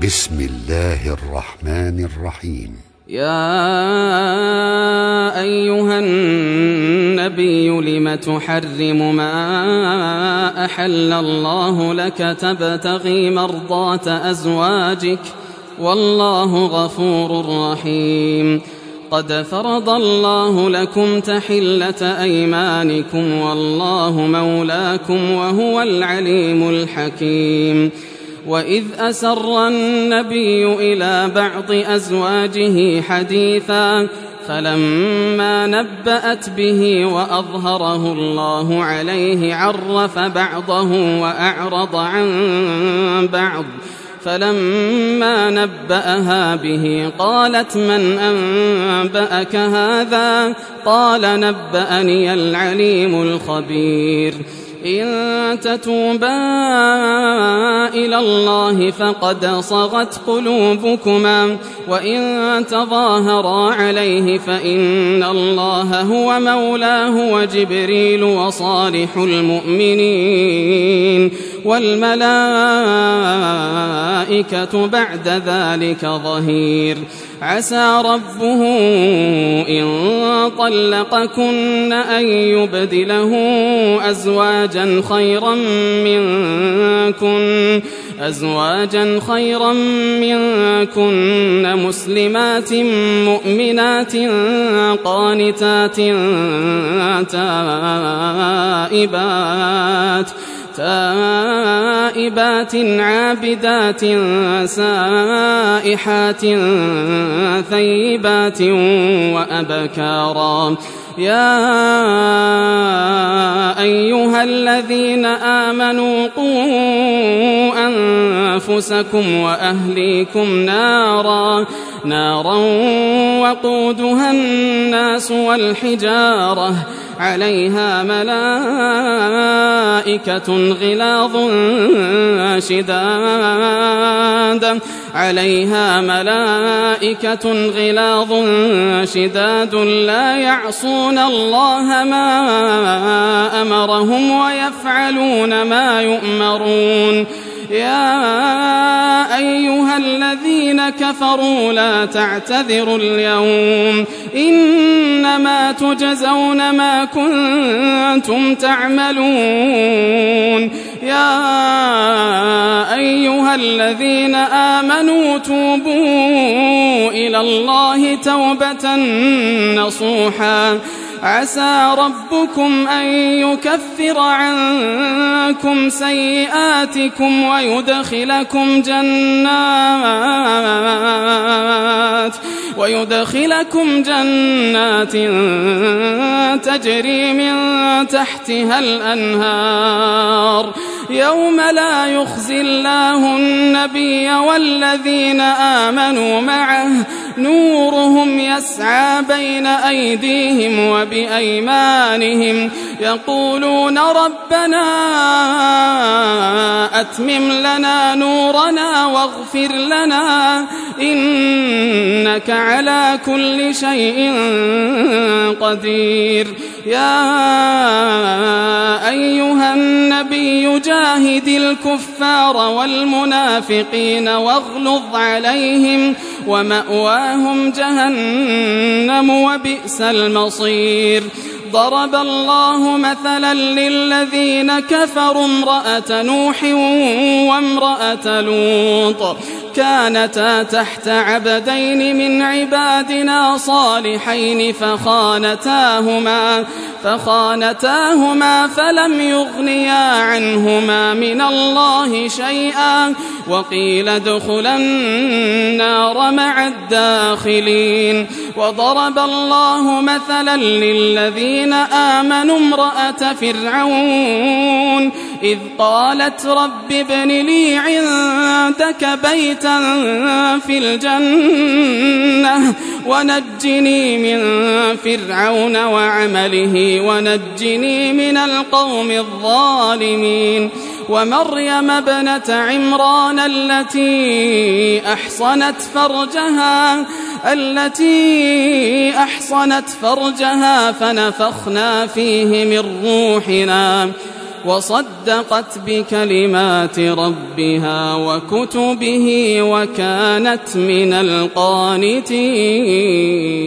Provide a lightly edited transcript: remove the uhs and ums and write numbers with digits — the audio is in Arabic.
بسم الله الرحمن الرحيم. يا أيها النبي لم تحرم ما أحل الله لك تبتغي مرضات أزواجك والله غفور رحيم. قد فرض الله لكم تحلة أيمانكم والله مولاكم وهو العليم الحكيم. وإذ أسر النبي إلى بعض أزواجه حديثا فلما نبأت به وأظهره الله عليه عرف بعضه وأعرض عن بعض فلما نبأها به قالت من أنبأك هذا؟ قال نبأني العليم الخبير. إن تتوبا إلى الله فقد صغت قلوبكما وإن تظاهرا عليه فإن الله هو مولاه وجبريل وصالح المؤمنين والملائكة بعد ذلك ظهير. عسى ربه إن طلقكن أن يبدله أزواجا خيرا منكن مسلمات مؤمنات قانتات تائبات عابدات سائحات ثيبات وأبكارا. يا أيها الذين آمنوا قوا أنفسكم وأهليكم نارا وقودها الناس والحجارة عليها ملائكة غلاظ شداد لا يعصون الله ما أمرهم ويفعلون ما يؤمرون. يا أيها الذين كفروا لا تعتذروا اليوم إنما تجزون ما كنتم تعملون. يا أيها الذين آمنوا توبوا إلى الله توبة نصوحا عسى ربكم أن يكفر عنكم سيئاتكم ويدخلكم جنات تجري من تحتها الأنهار يوم لا يخزي الله النبي والذين آمنوا معه نورهم يسعى بين أيديهم وبأيمانهم يقولون ربنا أتمم لنا نورنا واغفر لنا إنك على كل شيء قدير. يا أيها النبي جاهد الكفار والمنافقين واغلظ عليهم ومأواهم جهنم وبئس المصير. ضرب الله مثلا للذين كفروا امرأة نوح وامرأة لوط كانتا تحت عبدين من عبادنا صالحين فخانتاهما فلم يغنيا عنهما من الله شيئا وقيل ادخلا النار مع الداخلين. وضرب الله مثلا للذين آمنوا امرأة فرعون إذ قالت رب ابن لي عندك بيتا في الجنة ونجني من فرعون وعمله ونجني من القوم الظالمين. ومريم ابنة عمران التي أحصنت فرجها فنفخنا فيه من روحنا وصدقت بكلمات ربها وكتبه وكانت من القانتين.